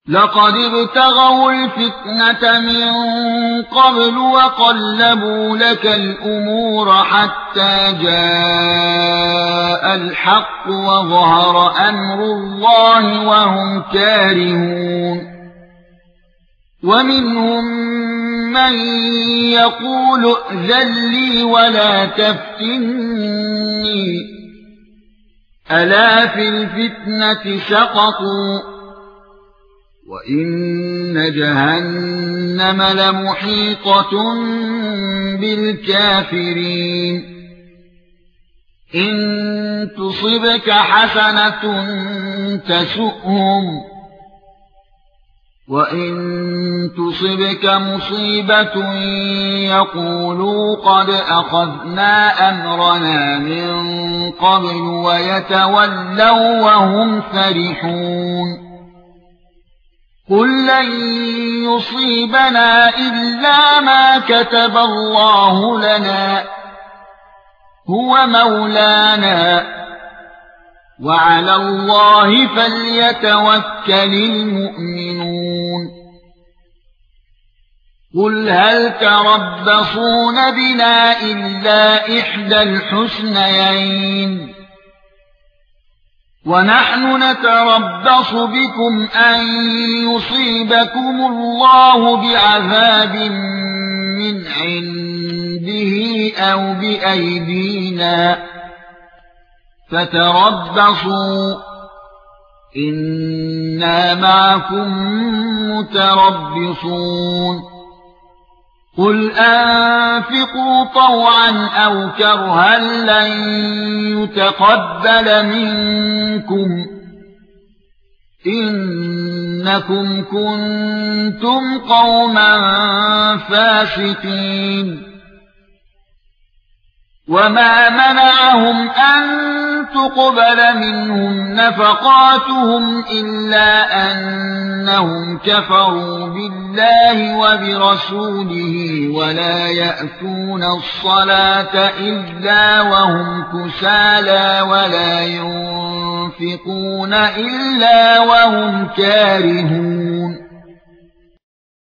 لقد ابتغوا الفتنة من قبل وقلبوا لك الأمور حتى جاء الحق وظهر أمر الله وهم كارهون ومنهم من يقول ائذن لي ولا تفتني ألا في الفتنة سقطوا وَإِنَّ جَهَنَّمَ لَمُحِيطَةٌ بِالْكَافِرِينَ إِن تُصِبْكَ حَسَنَةٌ تَسُؤْهُمْ وَإِن تُصِبْكَ مُصِيبَةٌ يَقُولُوا قَدْ أَخَذْنَا أَمْرَنَا مِن قَبْلُ وَيَتَوَلَّوْا وَهُمْ فَرِحُونَ قُل لَّن يُصِيبَنَا إِلَّا مَا كَتَبَ اللَّهُ لَنَا هُوَ مَوْلَانَا وَعَلَى اللَّهِ فَلْيَتَوَكَّلِ الْمُؤْمِنُونَ قُلْ هَلْ تَرَبَّصُونَ بِنَا إِلَّا إِحْدَى الْحُسْنَيَيْنِ وَنَحْنُ نَتَرَبَّصُ بِكُمْ أَن يُصِيبَكُمُ اللَّهُ بِعَذَابٍ مِّنْ عِندِهِ أَوْ بِأَيْدِينَا فَتَرَبَّصُوا إِنَّا مَعَكُمْ مُتَرَبِّصُونَ قُلْ أَنفِقُوا طَوْعًا أَوْ كَرْهًا لَّن يُتَقَبَّلَ مِنكُمْ إِنَّكُمْ كُنتُمْ قَوْمًا فَاسِقِينَ وَمَا مَنَعَهُمْ أَن تُقْبَلَ مِنْهُمْ نَفَقَاتُهُمْ إِلَّا أَنَّهُمْ كَفَرُوا بِاللَّهِ وَبِرَسُولِهِ وَلَا يَأْتُونَ الصَّلَاةَ إِلَّا وَهُمْ كُسَالَى وَلَا يُنفِقُونَ إِلَّا وَهُمْ كَارِهُونَ